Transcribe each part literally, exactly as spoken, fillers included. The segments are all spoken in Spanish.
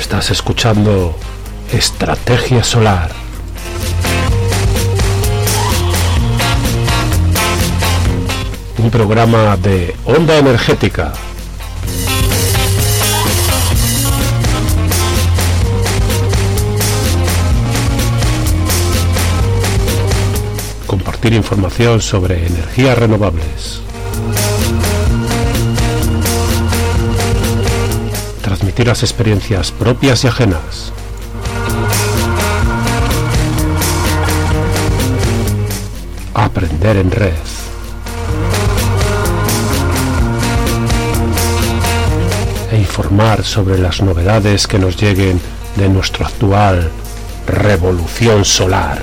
Estás escuchando Estrategia Solar. Un programa de Onda Energética. Compartir información sobre energías renovables. Transmitir las experiencias propias y ajenas. Aprender en red. E informar sobre las novedades que nos lleguen de nuestra actual revolución solar.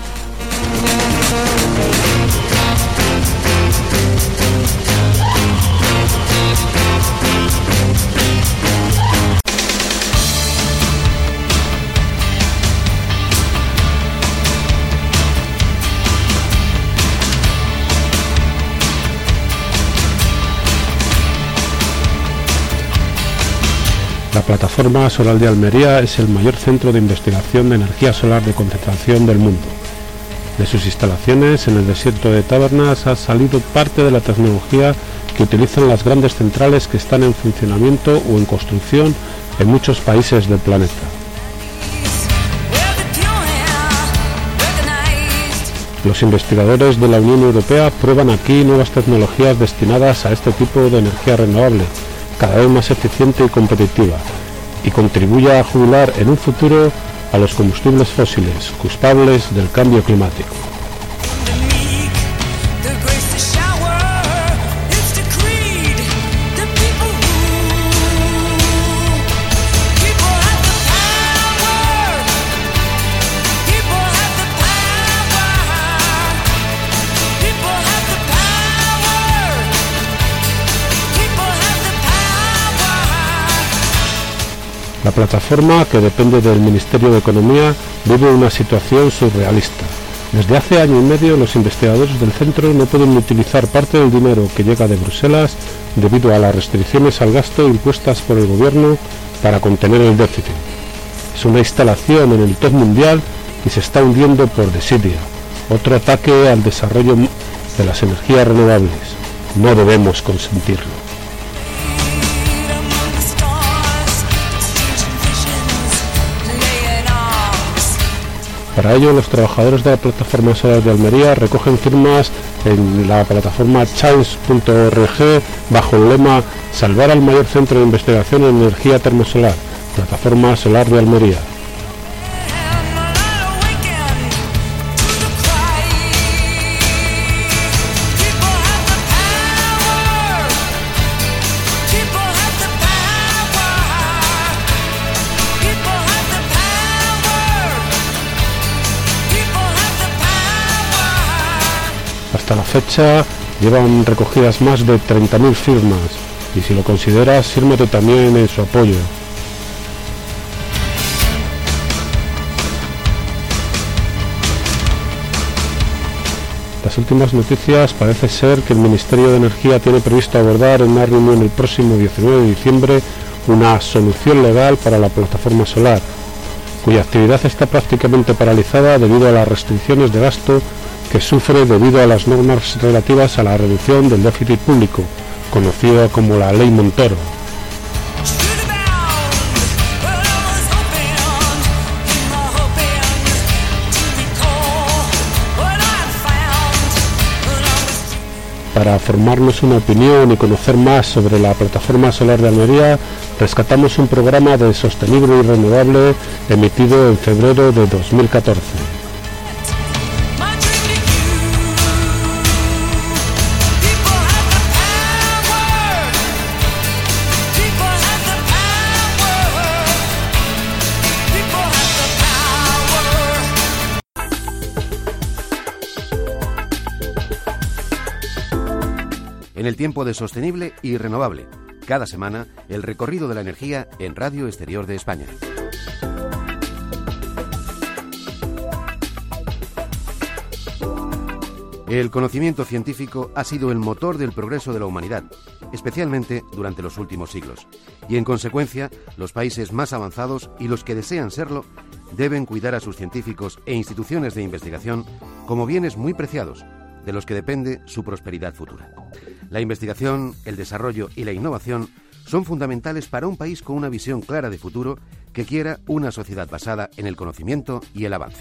La Plataforma Solar de Almería es el mayor centro de investigación de energía solar de concentración del mundo. De sus instalaciones en el desierto de Tabernas ha salido parte de la tecnología que utilizan las grandes centrales que están en funcionamiento o en construcción en muchos países del planeta. Los investigadores de la Unión Europea prueban aquí nuevas tecnologías destinadas a este tipo de energía renovable, cada vez más eficiente y competitiva, y contribuya a jubilar en un futuro a los combustibles fósiles, culpables del cambio climático. La plataforma, que depende del Ministerio de Economía, vive una situación surrealista. Desde hace año y medio los investigadores del centro no pueden utilizar parte del dinero que llega de Bruselas debido a las restricciones al gasto impuestas por el gobierno para contener el déficit. Es una instalación en el top mundial y se está hundiendo por desidia, otro ataque al desarrollo de las energías renovables. No debemos consentirlo. Para ello, los trabajadores de la Plataforma Solar de Almería recogen firmas en la plataforma change punto org bajo el lema "Salvar al mayor centro de investigación en energía termosolar, Plataforma Solar de Almería". Hasta la fecha llevan recogidas más de treinta mil firmas y si lo consideras, sírmete también en su apoyo. Las últimas noticias parece ser que el Ministerio de Energía tiene previsto abordar en una reunión el próximo diecinueve de diciembre una solución legal para la plataforma solar, cuya actividad está prácticamente paralizada debido a las restricciones de gasto que sufre debido a las normas relativas a la reducción del déficit público, conocida como la Ley Montoro. Para formarnos una opinión y conocer más sobre la Plataforma Solar de Almería, rescatamos un programa de sostenible y renovable emitido en febrero de dos mil catorce. En el tiempo de sostenible y renovable, cada semana el recorrido de la energía en Radio Exterior de España. El conocimiento científico ha sido el motor del progreso de la humanidad especialmente durante los últimos siglos. Y en consecuencia, los países más avanzados y los que desean serlo deben cuidar a sus científicos e instituciones de investigación como bienes muy preciados, de los que depende su prosperidad futura. La investigación, el desarrollo y la innovación son fundamentales para un país con una visión clara de futuro que quiera una sociedad basada en el conocimiento y el avance.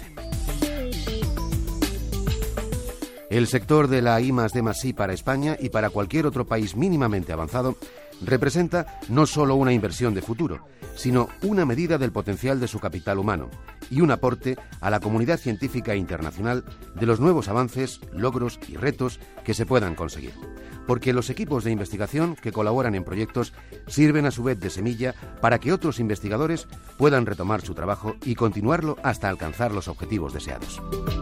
El sector de la I más D más I para España y para cualquier otro país mínimamente avanzado representa no solo una inversión de futuro, sino una medida del potencial de su capital humano y un aporte a la comunidad científica internacional de los nuevos avances, logros y retos que se puedan conseguir. Porque los equipos de investigación que colaboran en proyectos sirven a su vez de semilla para que otros investigadores puedan retomar su trabajo y continuarlo hasta alcanzar los objetivos deseados.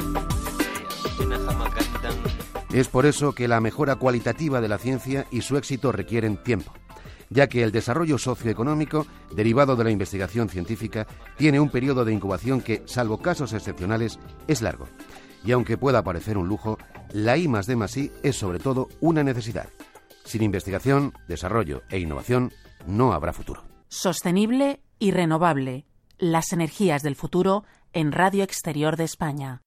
Es por eso que la mejora cualitativa de la ciencia y su éxito requieren tiempo, ya que el desarrollo socioeconómico derivado de la investigación científica tiene un periodo de incubación que, salvo casos excepcionales, es largo. Y aunque pueda parecer un lujo, la I más D más I es sobre todo una necesidad. Sin investigación, desarrollo e innovación no habrá futuro. Sostenible y renovable. Las energías del futuro en Radio Exterior de España.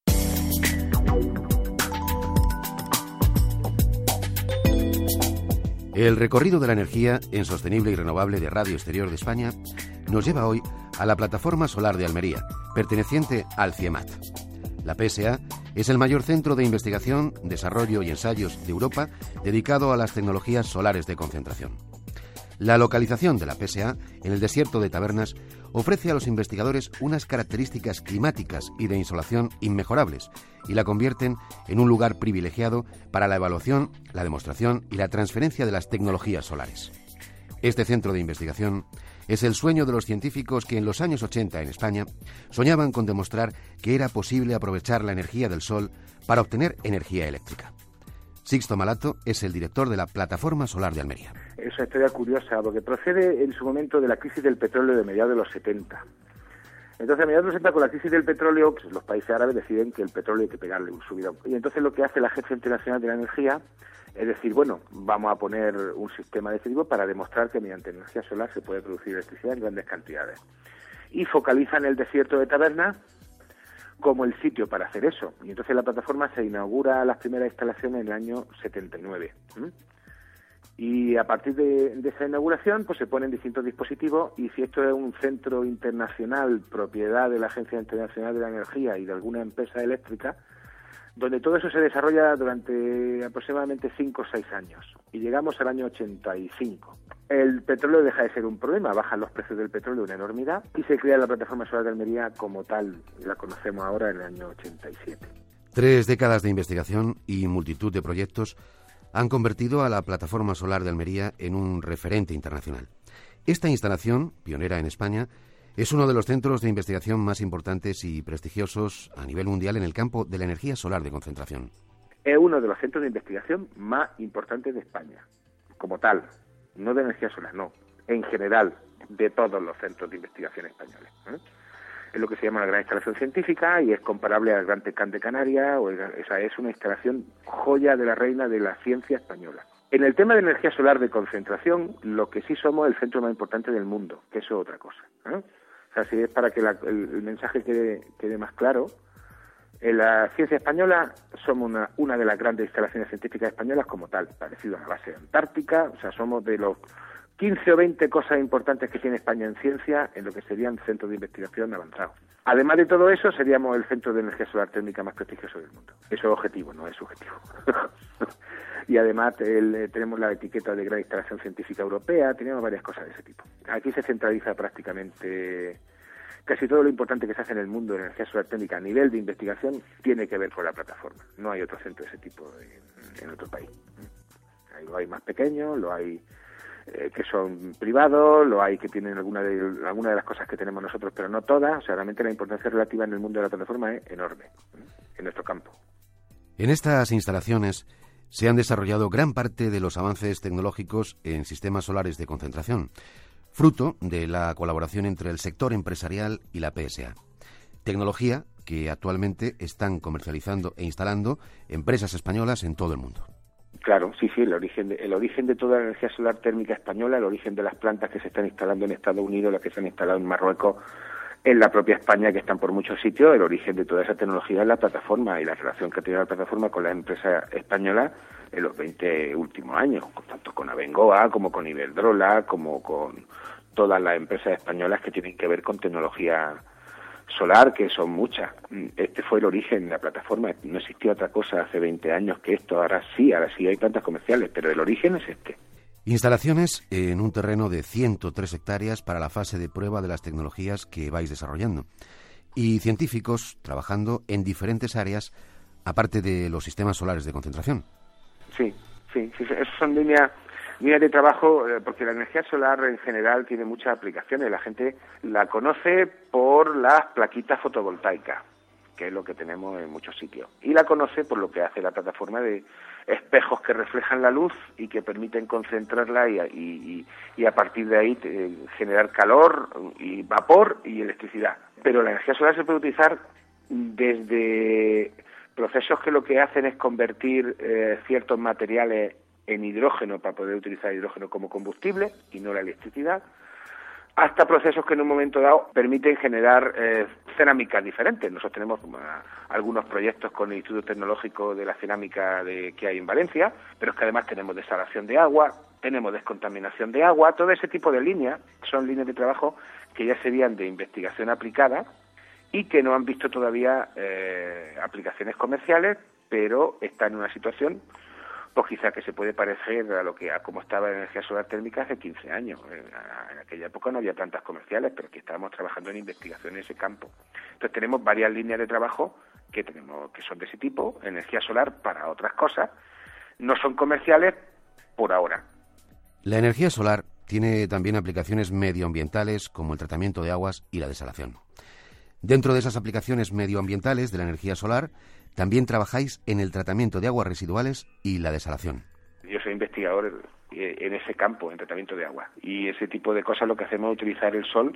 El recorrido de la energía en sostenible y renovable de Radio Exterior de España nos lleva hoy a la Plataforma Solar de Almería, perteneciente al CIEMAT. La P S A es el mayor centro de investigación, desarrollo y ensayos de Europa dedicado a las tecnologías solares de concentración. La localización de la P S A en el desierto de Tabernas ofrece a los investigadores unas características climáticas y de insolación inmejorables y la convierten en un lugar privilegiado para la evaluación, la demostración y la transferencia de las tecnologías solares. Este centro de investigación es el sueño de los científicos que en los años ochenta en España soñaban con demostrar que era posible aprovechar la energía del sol para obtener energía eléctrica. Sixto Malato es el director de la Plataforma Solar de Almería. Es una historia curiosa porque procede en su momento de la crisis del petróleo de mediados de los setenta. Entonces, a mediados de los setenta, con la crisis del petróleo, pues, los países árabes deciden que el petróleo hay que pegarle un subidón. Y entonces lo que hace la Agencia Internacional de la Energía es decir, bueno, vamos a poner un sistema de este tipo para demostrar que mediante energía solar se puede producir electricidad en grandes cantidades. Y focalizan el desierto de Tabernas como el sitio para hacer eso. Y entonces la plataforma se inaugura las primeras instalaciones en el año setenta y nueve. ¿Mm? Y a partir de, de esa inauguración pues se ponen distintos dispositivos, y si esto es un centro internacional propiedad de la Agencia Internacional de la Energía y de alguna empresa eléctrica, donde todo eso se desarrolla durante aproximadamente cinco o seis años. Y llegamos al año ochenta y cinco. El petróleo deja de ser un problema, bajan los precios del petróleo una enormidad, y se crea la Plataforma Solar de Almería como tal, la conocemos ahora en el año ochenta y siete. Tres décadas de investigación y multitud de proyectos han convertido a la Plataforma Solar de Almería en un referente internacional. Esta instalación, pionera en España, es uno de los centros de investigación más importantes y prestigiosos a nivel mundial en el campo de la energía solar de concentración. Es uno de los centros de investigación más importantes de España, como tal, no de energía solar, no, en general, de todos los centros de investigación españoles, ¿eh? Es lo que se llama la gran instalación científica y es comparable al Gran Tecán de Canarias, o, el, o sea, es una instalación joya de la reina de la ciencia española. En el tema de energía solar de concentración, lo que sí somos el centro más importante del mundo, que eso es otra cosa, ¿eh? O sea, si es para que la, el, el mensaje quede, quede más claro, en la ciencia española somos una, una de las grandes instalaciones científicas españolas como tal, parecido a la base antártica, o sea, somos de los quince o veinte cosas importantes que tiene España en ciencia, en lo que serían centros de investigación avanzados. Además de todo eso, seríamos el centro de energía solar térmica más prestigioso del mundo. Eso es objetivo, no es subjetivo. Y además el, tenemos la etiqueta de gran instalación científica europea, tenemos varias cosas de ese tipo. Aquí se centraliza prácticamente casi todo lo importante que se hace en el mundo de energía solar térmica a nivel de investigación tiene que ver con la plataforma. No hay otro centro de ese tipo en, en otro país. Lo hay más pequeños, lo hay eh, que son privados, lo hay que tienen alguna de, alguna de las cosas que tenemos nosotros, pero no todas. O sea, realmente la importancia relativa en el mundo de la plataforma es enorme, ¿eh? En nuestro campo. En estas instalaciones se han desarrollado gran parte de los avances tecnológicos en sistemas solares de concentración, fruto de la colaboración entre el sector empresarial y la P S A. Tecnología que actualmente están comercializando e instalando empresas españolas en todo el mundo. Claro, sí, sí, el origen, de, el origen de toda la energía solar térmica española, el origen de las plantas que se están instalando en Estados Unidos, las que se han instalado en Marruecos, en la propia España, que están por muchos sitios, el origen de toda esa tecnología es la plataforma y la relación que ha tenido la plataforma con las empresas españolas en los veinte últimos años, tanto con Abengoa como con Iberdrola, como con todas las empresas españolas que tienen que ver con tecnología solar, que son muchas. Este fue el origen de la plataforma, no existía otra cosa hace veinte años que esto, ahora sí, ahora sí hay plantas comerciales, pero el origen es este. Instalaciones en un terreno de ciento tres hectáreas para la fase de prueba de las tecnologías que vais desarrollando. Y científicos trabajando en diferentes áreas, aparte de los sistemas solares de concentración. Sí, sí, sí, esas son líneas, líneas de trabajo, eh, porque la energía solar en general tiene muchas aplicaciones. La gente la conoce por las plaquitas fotovoltaicas, que es lo que tenemos en muchos sitios. Y la conoce por lo que hace la plataforma de espejos que reflejan la luz y que permiten concentrarla y, y, y a partir de ahí eh, generar calor y vapor y electricidad. Pero la energía solar se puede utilizar desde procesos que lo que hacen es convertir eh, ciertos materiales en hidrógeno para poder utilizar hidrógeno como combustible y no la electricidad, hasta procesos que en un momento dado permiten generar eh, cerámicas diferentes. Nosotros tenemos uh, algunos proyectos con el Instituto Tecnológico de la Cerámica de, que hay en Valencia, pero es que además tenemos desalación de agua, tenemos descontaminación de agua, todo ese tipo de líneas son líneas de trabajo que ya serían de investigación aplicada y que no han visto todavía eh, aplicaciones comerciales, pero están en una situación pues quizá que se puede parecer a lo que a cómo estaba la energía solar térmica hace quince años. En, en aquella época no había plantas comerciales, pero aquí estábamos trabajando en investigación en ese campo. Entonces tenemos varias líneas de trabajo que tenemos que son de ese tipo, energía solar para otras cosas, no son comerciales por ahora. La energía solar tiene también aplicaciones medioambientales como el tratamiento de aguas y la desalación. Dentro de esas aplicaciones medioambientales de la energía solar, también trabajáis en el tratamiento de aguas residuales y la desalación. Yo soy investigador en ese campo, en tratamiento de agua. Y ese tipo de cosas lo que hacemos es utilizar el sol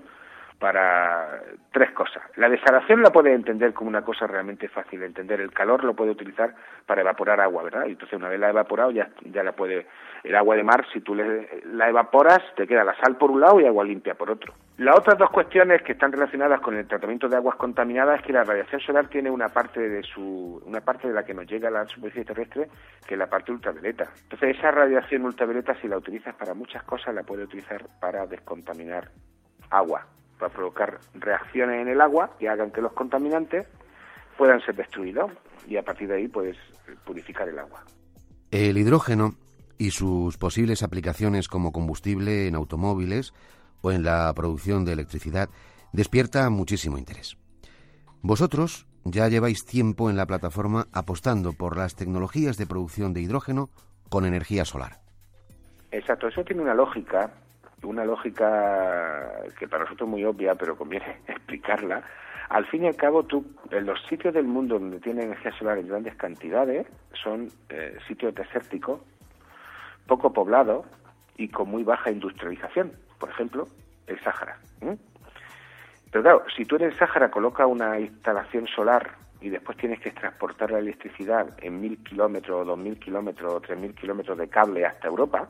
para tres cosas. La desalación la puede entender como una cosa realmente fácil de entender. El calor lo puede utilizar para evaporar agua, ¿verdad? Y entonces una vez la ha evaporado ya, ya la puede... El agua de mar, si tú le, la evaporas, te queda la sal por un lado y agua limpia por otro. Las otras dos cuestiones que están relacionadas con el tratamiento de aguas contaminadas es que la radiación solar tiene una parte de su una parte de la que nos llega a la superficie terrestre, que es la parte ultravioleta. Entonces esa radiación ultravioleta, si la utilizas para muchas cosas, la puedes utilizar para descontaminar agua, para provocar reacciones en el agua que hagan que los contaminantes puedan ser destruidos y a partir de ahí puedes purificar el agua. El hidrógeno y sus posibles aplicaciones como combustible en automóviles o en la producción de electricidad despierta muchísimo interés. Vosotros ya lleváis tiempo en la plataforma apostando por las tecnologías de producción de hidrógeno con energía solar. Exacto, eso tiene una lógica, una lógica que para nosotros es muy obvia, pero conviene explicarla. Al fin y al cabo, tú, en los sitios del mundo donde tiene energía solar en grandes cantidades, son eh, sitios desérticos, poco poblados y con muy baja industrialización. Por ejemplo, el Sáhara. ¿eh? Pero claro, si tú en el Sáhara colocas una instalación solar y después tienes que transportar la electricidad en mil kilómetros, dos mil kilómetros o tres mil kilómetros de cable hasta Europa,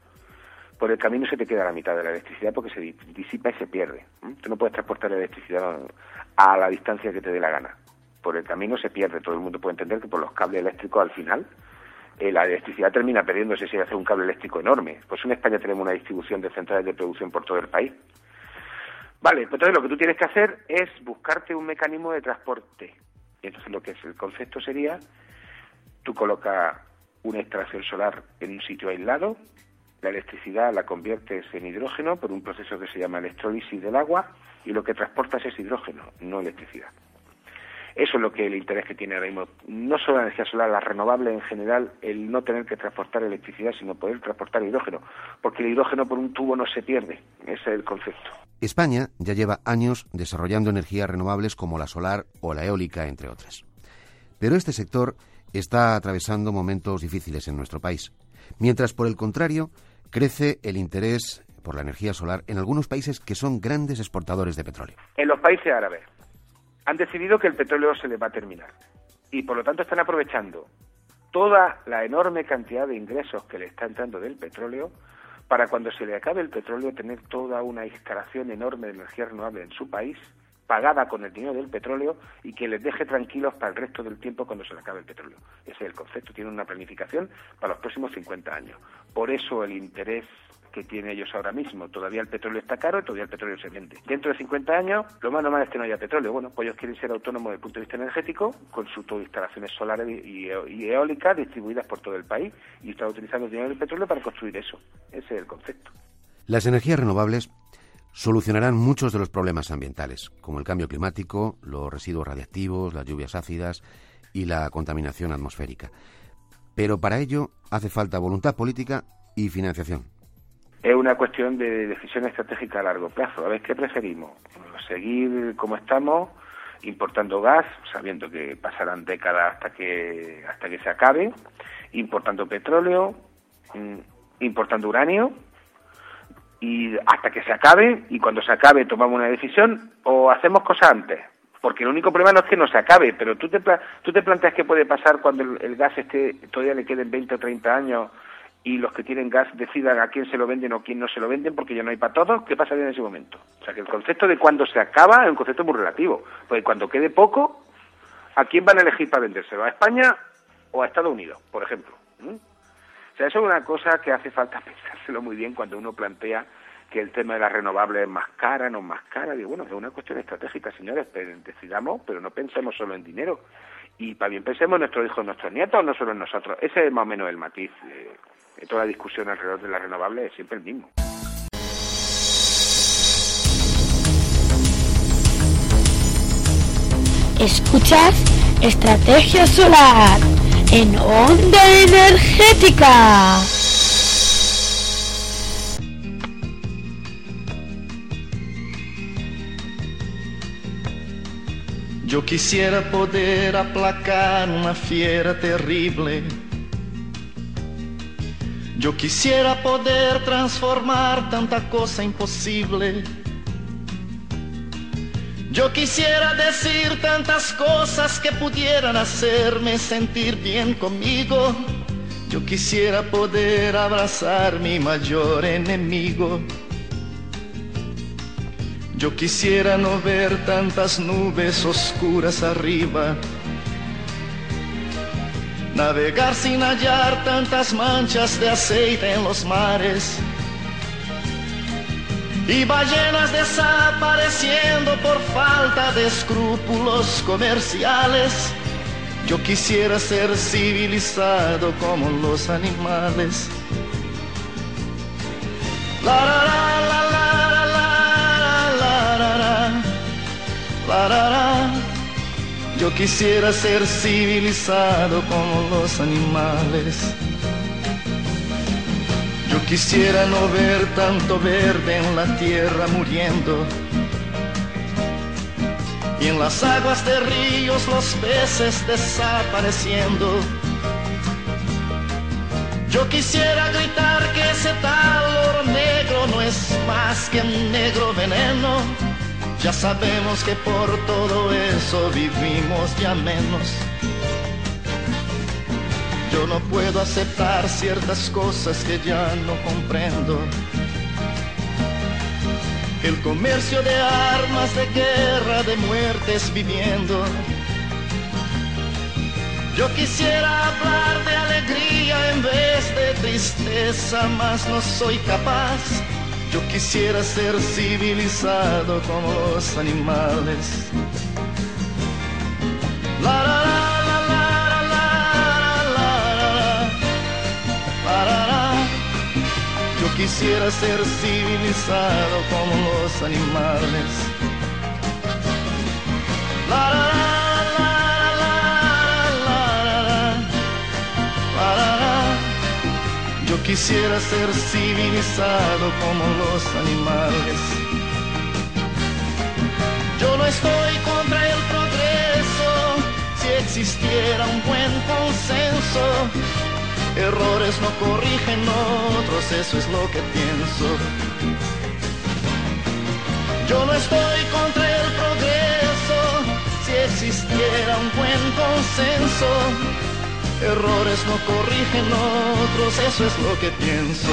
por el camino se te queda la mitad de la electricidad porque se disipa y se pierde. ¿eh? Tú no puedes transportar la electricidad a la distancia que te dé la gana. Por el camino se pierde. Todo el mundo puede entender que por los cables eléctricos al final eh, la electricidad termina perdiéndose si hace un cable eléctrico enorme. Pues en España tenemos una distribución de centrales de producción por todo el país. Vale, pues entonces lo que tú tienes que hacer es buscarte un mecanismo de transporte. Y entonces lo que es el concepto sería, tú colocas una instalación solar en un sitio aislado, la electricidad la conviertes en hidrógeno por un proceso que se llama electrólisis del agua y lo que transportas es hidrógeno, no electricidad. Eso es lo que el interés que tiene ahora mismo, no solo la energía solar, la renovable en general, el no tener que transportar electricidad, sino poder transportar hidrógeno, porque el hidrógeno por un tubo no se pierde, ese es el concepto. España ya lleva años desarrollando energías renovables como la solar o la eólica, entre otras. Pero este sector está atravesando momentos difíciles en nuestro país, mientras por el contrario crece el interés por la energía solar en algunos países que son grandes exportadores de petróleo. En los países árabes han decidido que el petróleo se les va a terminar y por lo tanto están aprovechando toda la enorme cantidad de ingresos que le está entrando del petróleo, para cuando se le acabe el petróleo tener toda una instalación enorme de energía renovable en su país, pagada con el dinero del petróleo, y que les deje tranquilos para el resto del tiempo cuando se le acabe el petróleo. Ese es el concepto, tiene una planificación para los próximos cincuenta años. Por eso el interés que tienen ellos ahora mismo. Todavía el petróleo está caro y todavía el petróleo se vende. Dentro de cincuenta años, lo más normal es que no haya petróleo. Bueno, pues ellos quieren ser autónomos desde el punto de vista energético, con sus instalaciones solares y, y eólicas distribuidas por todo el país, y están utilizando el dinero del petróleo para construir eso. Ese es el concepto. Las energías renovables solucionarán muchos de los problemas ambientales, como el cambio climático, los residuos radiactivos, las lluvias ácidas y la contaminación atmosférica. Pero para ello hace falta voluntad política y financiación. Es una cuestión de decisión estratégica a largo plazo. A ver, ¿qué preferimos? ¿Seguir como estamos, importando gas, sabiendo que pasarán décadas hasta que hasta que se acabe, importando petróleo, importando uranio, y hasta que se acabe, y cuando se acabe tomamos una decisión, o hacemos cosas antes? Porque el único problema no es que no se acabe, pero tú te, tú te planteas qué puede pasar cuando el, el gas esté, todavía le queden veinte o treinta años, y los que tienen gas decidan a quién se lo venden o quién no se lo venden, porque ya no hay para todos. ¿Qué pasaría en ese momento? O sea, que el concepto de cuando se acaba es un concepto muy relativo, porque cuando quede poco, ¿a quién van a elegir para vendérselo? ¿A España o a Estados Unidos, por ejemplo? ¿Mm? O sea, eso es una cosa que hace falta pensárselo muy bien cuando uno plantea que el tema de las renovables es más cara, no es más cara. Digo, bueno, es una cuestión estratégica, señores, pero decidamos, pero no pensemos solo en dinero. Y también pensemos en nuestros hijos, en nuestros nietos, no solo en nosotros. Ese es más o menos el matiz de, de toda la discusión alrededor de las renovables, es siempre el mismo. Escuchas Estrategia Solar en Onda Energética. Yo quisiera poder aplacar una fiera terrible. Yo quisiera poder transformar tanta cosa imposible. Yo quisiera decir tantas cosas que pudieran hacerme sentir bien conmigo. Yo quisiera poder abrazar mi mayor enemigo. Yo quisiera no ver tantas nubes oscuras arriba, navegar sin hallar tantas manchas de aceite en los mares, y ballenas desapareciendo por falta de escrúpulos comerciales. Yo quisiera ser civilizado como los animales. La, la, la, la, la, la, la, la, la, la, la. Yo quisiera ser civilizado como los animales. Yo quisiera no ver tanto verde en la tierra muriendo, y en las aguas de ríos los peces desapareciendo. Yo quisiera gritar que ese tal oro negro no es más que un negro veneno. Ya sabemos que por todo eso vivimos ya menos. Yo no puedo aceptar ciertas cosas que ya no comprendo. El comercio de armas, de guerra, de muertes viviendo. Yo quisiera hablar de alegría en vez de tristeza, mas no soy capaz. Yo quisiera ser civilizado como los animales. La, la, la. Yo quisiera ser civilizado como los animales. La, la, la, la, la, la, la, la, la. Yo quisiera ser civilizado como los animales. Yo no estoy contra el progreso, si existiera un buen consenso. Errores no corrigen otros, eso es lo que pienso. Yo no estoy contra el progreso, si existiera un buen consenso. errores no corrigen otros, eso es lo que pienso.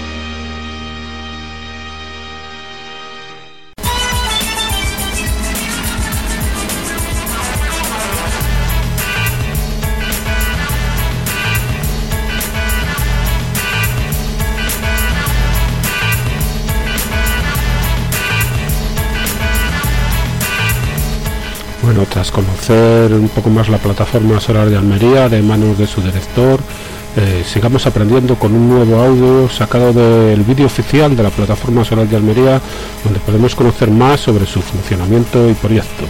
Bueno, tras conocer un poco más la plataforma solar de Almería de manos de su director, eh, sigamos aprendiendo con un nuevo audio sacado del vídeo oficial de la plataforma solar de Almería, donde podemos conocer más sobre su funcionamiento y proyectos.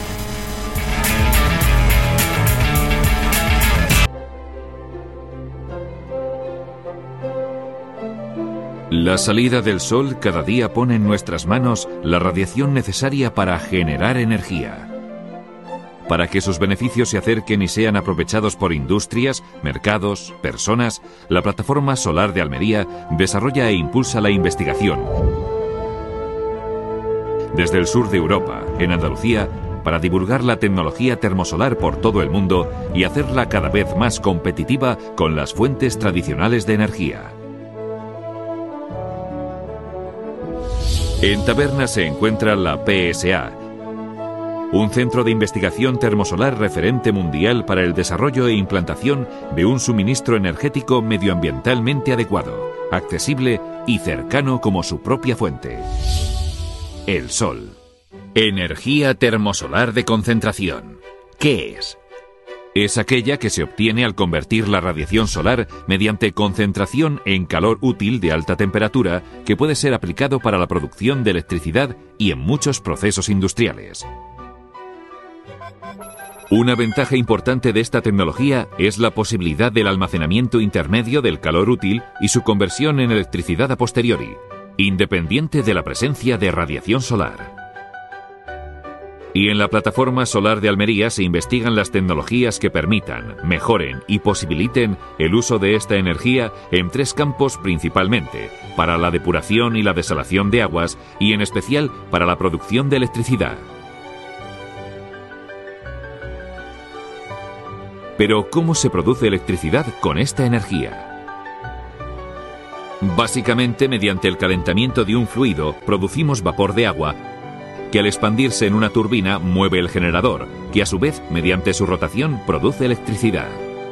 La salida del sol cada día pone en nuestras manos la radiación necesaria para generar energía. Para que sus beneficios se acerquen y sean aprovechados por industrias, mercados, personas, la Plataforma Solar de Almería desarrolla e impulsa la investigación. Desde el sur de Europa, en Andalucía, para divulgar la tecnología termosolar por todo el mundo y hacerla cada vez más competitiva con las fuentes tradicionales de energía. En Taberna se encuentra la P S A, un centro de investigación termosolar referente mundial para el desarrollo e implantación de un suministro energético medioambientalmente adecuado, accesible y cercano como su propia fuente. El sol. Energía termosolar de concentración. ¿Qué es? Es aquella que se obtiene al convertir la radiación solar mediante concentración en calor útil de alta temperatura que puede ser aplicado para la producción de electricidad y en muchos procesos industriales. Una ventaja importante de esta tecnología es la posibilidad del almacenamiento intermedio del calor útil y su conversión en electricidad a posteriori, independiente de la presencia de radiación solar. Y en la Plataforma Solar de Almería se investigan las tecnologías que permitan, mejoren y posibiliten el uso de esta energía en tres campos principalmente: para la depuración y la desalación de aguas y en especial para la producción de electricidad. Pero ¿cómo se produce electricidad con esta energía? Básicamente mediante el calentamiento de un fluido producimos vapor de agua que al expandirse en una turbina mueve el generador, que a su vez mediante su rotación produce electricidad.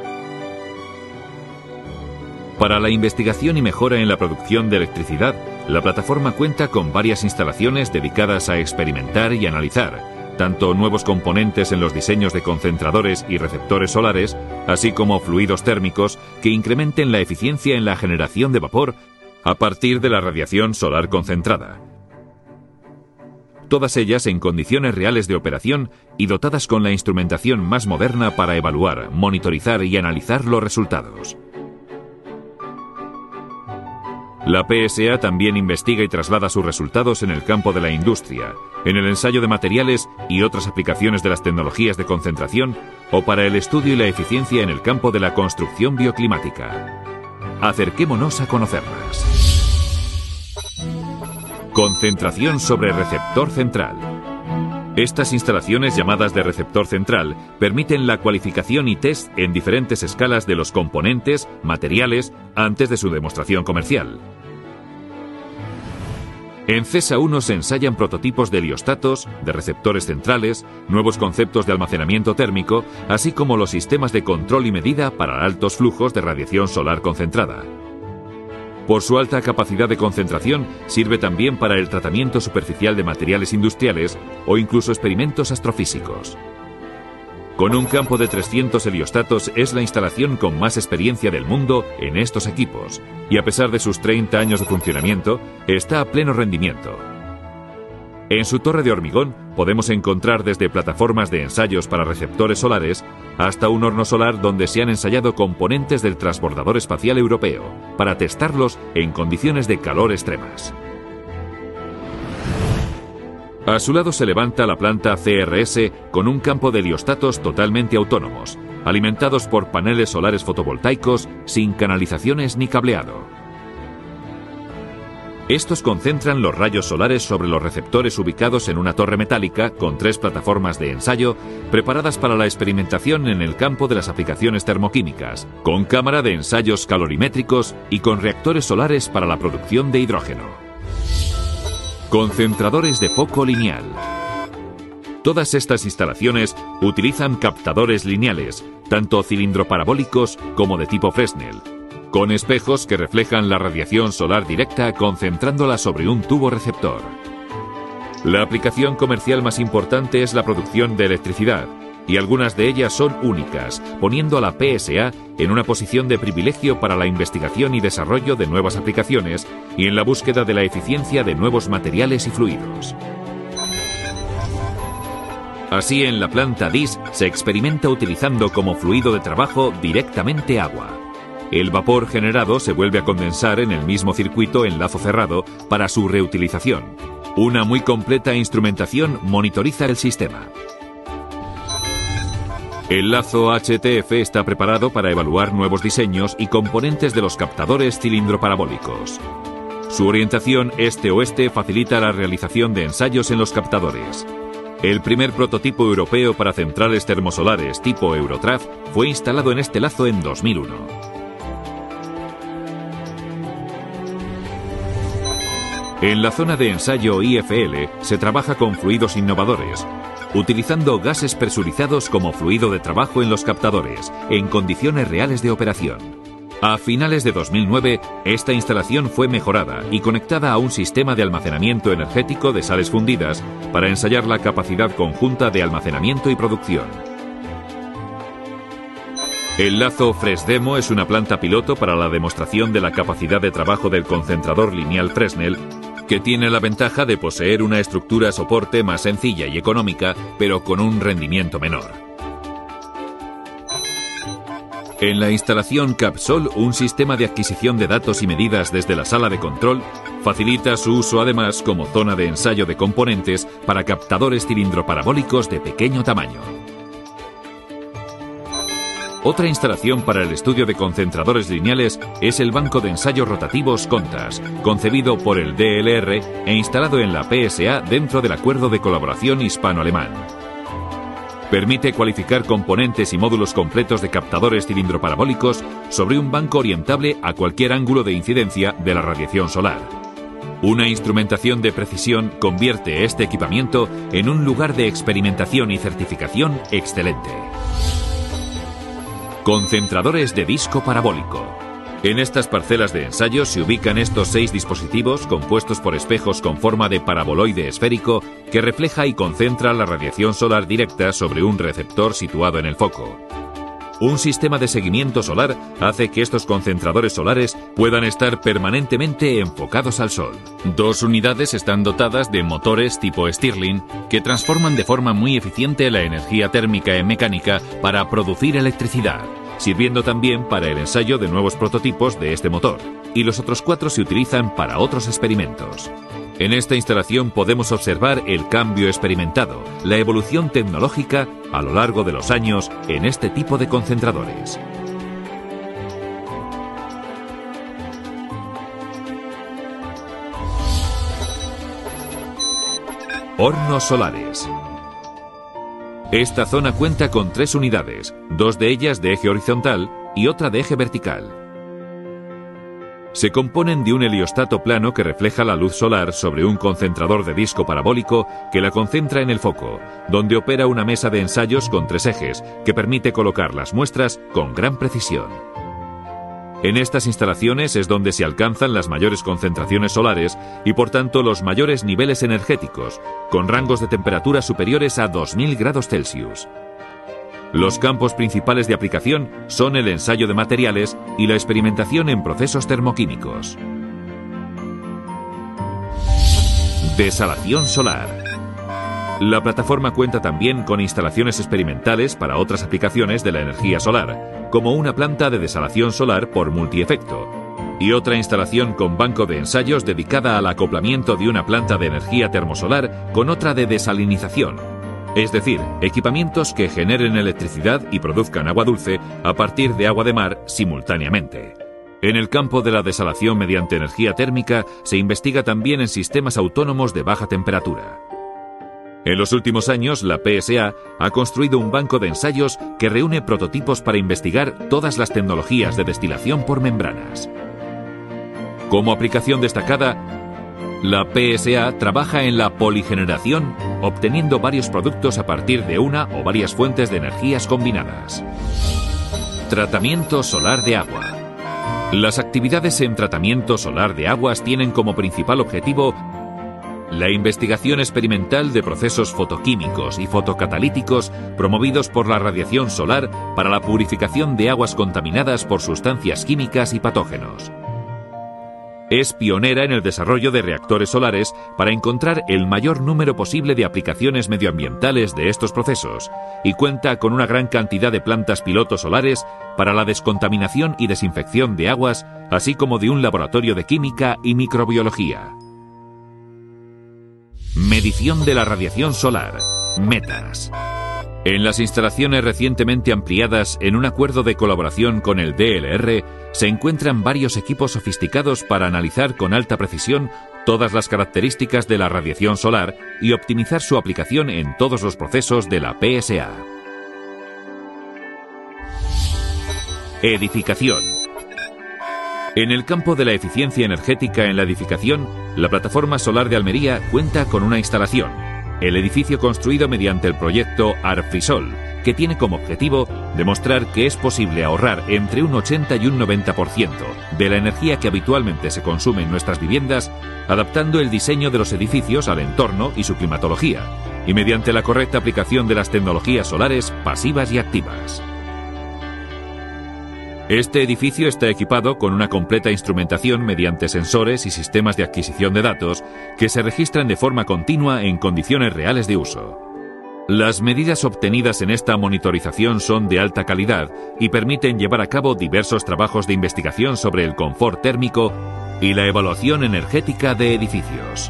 Para la investigación y mejora en la producción de electricidad, la plataforma cuenta con varias instalaciones dedicadas a experimentar y analizar tanto nuevos componentes en los diseños de concentradores y receptores solares, así como fluidos térmicos que incrementen la eficiencia en la generación de vapor a partir de la radiación solar concentrada. Todas ellas en condiciones reales de operación y dotadas con la instrumentación más moderna para evaluar, monitorizar y analizar los resultados. La P S A también investiga y traslada sus resultados en el campo de la industria, en el ensayo de materiales y otras aplicaciones de las tecnologías de concentración, o para el estudio y la eficiencia en el campo de la construcción bioclimática. Acerquémonos a conocerlas. Concentración sobre receptor central. Estas instalaciones llamadas de receptor central permiten la cualificación y test en diferentes escalas de los componentes, materiales, antes de su demostración comercial. En CESA uno se ensayan prototipos de heliostatos, de receptores centrales, nuevos conceptos de almacenamiento térmico, así como los sistemas de control y medida para altos flujos de radiación solar concentrada. Por su alta capacidad de concentración, sirve también para el tratamiento superficial de materiales industriales o incluso experimentos astrofísicos. Con un campo de trescientos heliostatos es la instalación con más experiencia del mundo en estos equipos, y a pesar de sus treinta años de funcionamiento, está a pleno rendimiento. En su torre de hormigón podemos encontrar desde plataformas de ensayos para receptores solares hasta un horno solar donde se han ensayado componentes del transbordador espacial europeo para testarlos en condiciones de calor extremas. A su lado se levanta la planta C R S con un campo de heliostatos totalmente autónomos, alimentados por paneles solares fotovoltaicos sin canalizaciones ni cableado. Estos concentran los rayos solares sobre los receptores ubicados en una torre metálica con tres plataformas de ensayo preparadas para la experimentación en el campo de las aplicaciones termoquímicas, con cámara de ensayos calorimétricos y con reactores solares para la producción de hidrógeno. Concentradores de foco lineal. Todas estas instalaciones utilizan captadores lineales, tanto cilindroparabólicos como de tipo Fresnel, con espejos que reflejan la radiación solar directa concentrándola sobre un tubo receptor. La aplicación comercial más importante es la producción de electricidad, y algunas de ellas son únicas, poniendo a la P S A en una posición de privilegio para la investigación y desarrollo de nuevas aplicaciones y en la búsqueda de la eficiencia de nuevos materiales y fluidos. Así, en la planta D I S se experimenta utilizando como fluido de trabajo directamente agua. El vapor generado se vuelve a condensar en el mismo circuito en lazo cerrado para su reutilización. Una muy completa instrumentación monitoriza el sistema. El lazo H T F está preparado para evaluar nuevos diseños y componentes de los captadores cilindroparabólicos. Su orientación este-oeste facilita la realización de ensayos en los captadores. El primer prototipo europeo para centrales termosolares tipo Eurotraf fue instalado en este lazo en dos mil uno. En la zona de ensayo I F L se trabaja con fluidos innovadores, utilizando gases presurizados como fluido de trabajo en los captadores, en condiciones reales de operación. A finales de dos mil nueve, esta instalación fue mejorada y conectada a un sistema de almacenamiento energético de sales fundidas para ensayar la capacidad conjunta de almacenamiento y producción. El lazo Fresdemo es una planta piloto para la demostración de la capacidad de trabajo del concentrador lineal Fresnel, que tiene la ventaja de poseer una estructura soporte más sencilla y económica, pero con un rendimiento menor. En la instalación Capsol, un sistema de adquisición de datos y medidas desde la sala de control facilita su uso además como zona de ensayo de componentes para captadores cilindroparabólicos de pequeño tamaño. Otra instalación para el estudio de concentradores lineales es el banco de ensayos rotativos CONTAS, concebido por el D L R e instalado en la P S A dentro del Acuerdo de Colaboración Hispano-Alemán. Permite cualificar componentes y módulos completos de captadores cilindroparabólicos sobre un banco orientable a cualquier ángulo de incidencia de la radiación solar. Una instrumentación de precisión convierte este equipamiento en un lugar de experimentación y certificación excelente. Concentradores de disco parabólico. En estas parcelas de ensayo se ubican estos seis dispositivos compuestos por espejos con forma de paraboloide esférico que refleja y concentra la radiación solar directa sobre un receptor situado en el foco. Un sistema de seguimiento solar hace que estos concentradores solares puedan estar permanentemente enfocados al sol. Dos unidades están dotadas de motores tipo Stirling que transforman de forma muy eficiente la energía térmica en mecánica para producir electricidad, sirviendo también para el ensayo de nuevos prototipos de este motor, y los otros cuatro se utilizan para otros experimentos. En esta instalación podemos observar el cambio experimentado, la evolución tecnológica a lo largo de los años en este tipo de concentradores. Hornos solares. Esta zona cuenta con tres unidades, dos de ellas de eje horizontal y otra de eje vertical. Se componen de un heliostato plano que refleja la luz solar sobre un concentrador de disco parabólico que la concentra en el foco, donde opera una mesa de ensayos con tres ejes que permite colocar las muestras con gran precisión. En estas instalaciones es donde se alcanzan las mayores concentraciones solares y por tanto los mayores niveles energéticos, con rangos de temperatura superiores a dos mil grados Celsius. Los campos principales de aplicación son el ensayo de materiales y la experimentación en procesos termoquímicos. Desalación solar. La plataforma cuenta también con instalaciones experimentales para otras aplicaciones de la energía solar, como una planta de desalación solar por multiefecto, y otra instalación con banco de ensayos dedicada al acoplamiento de una planta de energía termosolar con otra de desalinización, es decir, equipamientos que generen electricidad y produzcan agua dulce a partir de agua de mar simultáneamente. En el campo de la desalación mediante energía térmica se investiga también en sistemas autónomos de baja temperatura. En los últimos años, la P S A ha construido un banco de ensayos que reúne prototipos para investigar todas las tecnologías de destilación por membranas. Como aplicación destacada, la P S A trabaja en la poligeneración, obteniendo varios productos a partir de una o varias fuentes de energías combinadas. Tratamiento solar de agua. Las actividades en tratamiento solar de aguas tienen como principal objetivo la investigación experimental de procesos fotoquímicos y fotocatalíticos promovidos por la radiación solar para la purificación de aguas contaminadas por sustancias químicas y patógenos. Es pionera en el desarrollo de reactores solares para encontrar el mayor número posible de aplicaciones medioambientales de estos procesos y cuenta con una gran cantidad de plantas piloto solares para la descontaminación y desinfección de aguas, así como de un laboratorio de química y microbiología. Medición de la radiación solar. Metas. En las instalaciones recientemente ampliadas en un acuerdo de colaboración con el D L R, se encuentran varios equipos sofisticados para analizar con alta precisión todas las características de la radiación solar y optimizar su aplicación en todos los procesos de la P S A. Edificación. En el campo de la eficiencia energética en la edificación, la Plataforma Solar de Almería cuenta con una instalación, el edificio construido mediante el proyecto Arfrisol, que tiene como objetivo demostrar que es posible ahorrar entre un ochenta y un noventa por ciento de la energía que habitualmente se consume en nuestras viviendas, adaptando el diseño de los edificios al entorno y su climatología, y mediante la correcta aplicación de las tecnologías solares pasivas y activas. Este edificio está equipado con una completa instrumentación mediante sensores y sistemas de adquisición de datos que se registran de forma continua en condiciones reales de uso. Las medidas obtenidas en esta monitorización son de alta calidad y permiten llevar a cabo diversos trabajos de investigación sobre el confort térmico y la evaluación energética de edificios.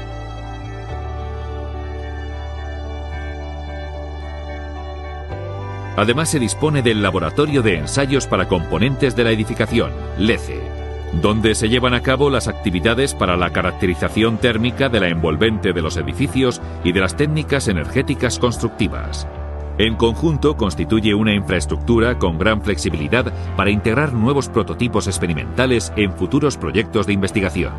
Además, se dispone del Laboratorio de Ensayos para Componentes de la Edificación, LECE, donde se llevan a cabo las actividades para la caracterización térmica de la envolvente de los edificios y de las técnicas energéticas constructivas. En conjunto, constituye una infraestructura con gran flexibilidad para integrar nuevos prototipos experimentales en futuros proyectos de investigación.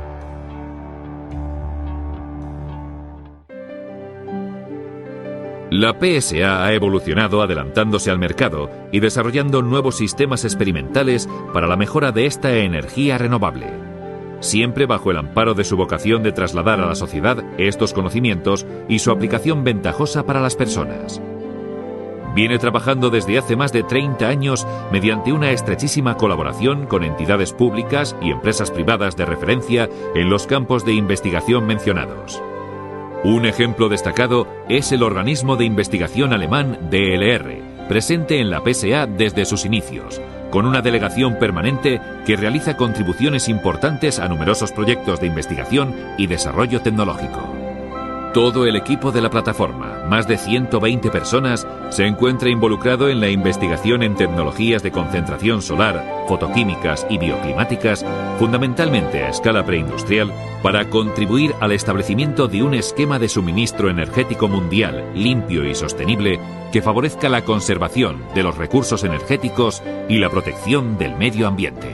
La P S A ha evolucionado adelantándose al mercado y desarrollando nuevos sistemas experimentales para la mejora de esta energía renovable, siempre bajo el amparo de su vocación de trasladar a la sociedad estos conocimientos y su aplicación ventajosa para las personas. Viene trabajando desde hace más de treinta años mediante una estrechísima colaboración con entidades públicas y empresas privadas de referencia en los campos de investigación mencionados. Un ejemplo destacado es el organismo de investigación alemán D L R, presente en la P S A desde sus inicios, con una delegación permanente que realiza contribuciones importantes a numerosos proyectos de investigación y desarrollo tecnológico. Todo el equipo de la plataforma, más de ciento veinte personas, se encuentra involucrado en la investigación en tecnologías de concentración solar, fotoquímicas y bioclimáticas, fundamentalmente a escala preindustrial, para contribuir al establecimiento de un esquema de suministro energético mundial limpio y sostenible que favorezca la conservación de los recursos energéticos y la protección del medio ambiente.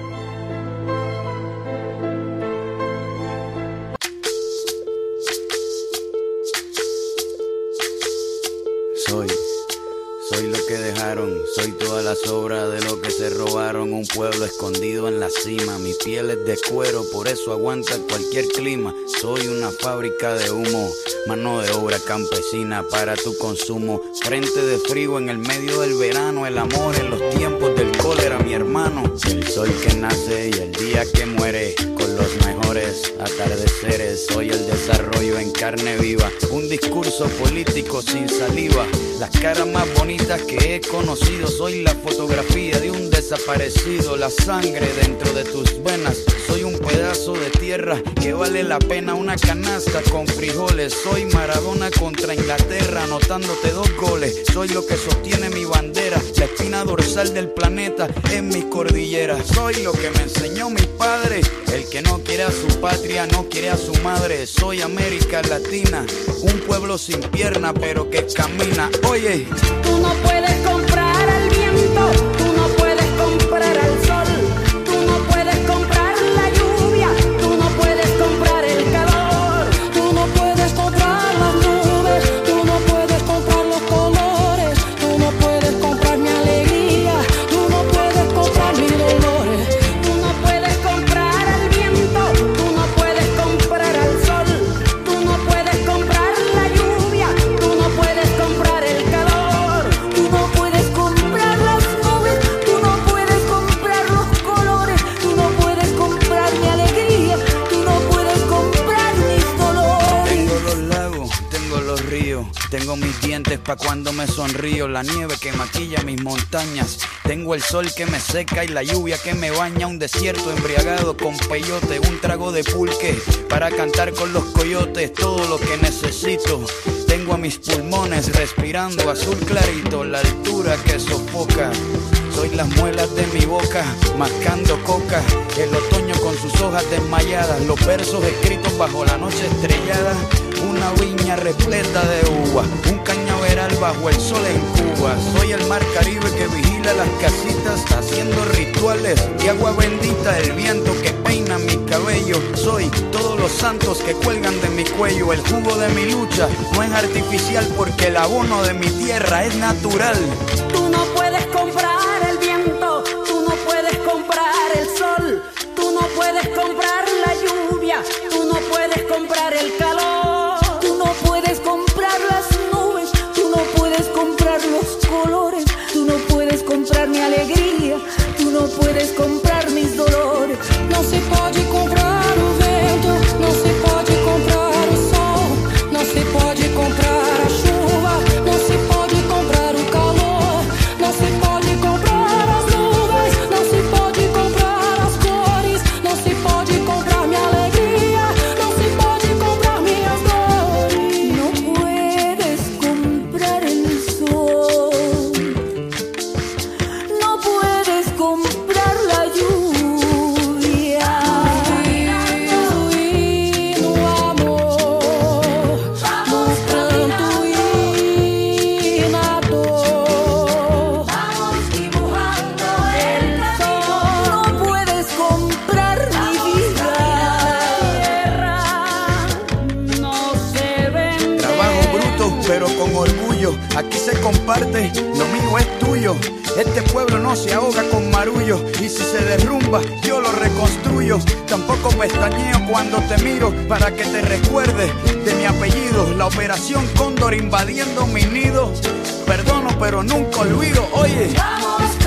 Soy, soy lo que dejaron, soy toda la sobra de lo que se robaron. Un pueblo escondido en la cima, mi piel es de cuero, por eso aguanta cualquier clima. Soy una fábrica de humo, mano de obra campesina para tu consumo. Frente de frío en el medio del verano, el amor en los tiempos del cólera, mi hermano. El sol que nace y el día que muere, con los mejores atardeceres. Soy el desarrollo en carne viva, un discurso político sin saliva. Las caras más bonitas que he conocido, soy la fotografía de un desaparecido. La sangre dentro de tus venas, soy un pedazo de tierra que vale la pena una canasta con frijoles. Soy Maradona contra Inglaterra, anotándote dos goles. Soy lo que sostiene mi bandera, la espina dorsal del planeta en mis cordilleras. Soy lo que me enseñó mi padre, el que no quiere a su patria, no quiere a su madre. Soy América Latina, un pueblo sin pierna pero que camina. Oye, tú no puedes comprar al viento, tú no puedes comprar al sol, tú no puedes comprar la lluvia, tú no puedes comprar el calor, tú no puedes comprar las nubes, tú no puedes comprar los colores, tú no puedes comprar mi alegría, tú no puedes comprar mis dolores, tú no puedes comprar al viento, tú no puedes comprar al sol, tú no puedes comprar la lluvia, tú no puedes comprar el calor, tú no puedes comprar las nubes, tú no puedes comprar los colores, tú no puedes comprar mi alegría, tú no puedes comprar mis dolores. tengo los lagos, tengo los ríos, tengo mis dientes pa' cuando me sonrío, la nieve que maquilla mis montañas, tengo el sol que me seca y la lluvia que me baña, un desierto embriagado con peyote, un trago de pulque para cantar con los coyotes, todo lo que necesito. Tengo a mis pulmones respirando azul clarito, la altura que sofoca. Soy las muelas de mi boca, mascando coca, el otoño con sus hojas desmayadas, los versos escritos bajo la noche estrellada, una viña repleta de uva, un cañaveral bajo el sol en Cuba. Soy el mar Caribe que vigila las casitas, haciendo rituales y agua bendita, el viento que peina mi cabello. Soy todos los santos que cuelgan de mi cuello, el jugo de mi lucha no es artificial porque el abono de mi tierra es natural. Tú no puedes comprar el viento, tú no puedes comprar el sol, tú no puedes comprar la lluvia, tú no puedes comprar el calor, Tú no puedes comprar las nubes, tú no puedes comprar los colores, tú no puedes comprar mi alegría, tú no puedes comprar mis dolores. não se pode comprar o vento, não se pode comprar o sol, não se pode comprar a chuva, não se pode comprar o calor, não se pode comprar as nuvens, não se pode comprar as cores, não se pode comprar minha alegria, não se pode comprar minhas dores. No puedes comprar el sol, no puedes comprar la lluvia. E no amor, no pranto e na dor, Vamos dibujando el sol. No puedes comprar mi vida. no se vende. Trabajo bruto pero con orgullo, aquí se comparte, lo mío es tuyo. Este pueblo no se ahoga con marullo, y si se derrumba yo lo reconstruyo. Tampoco pestañeo cuando te miro para que te recuerdes de mi apellido. La operación Cóndor invadiendo mi nido, perdono pero nunca olvido. Oye, Vamos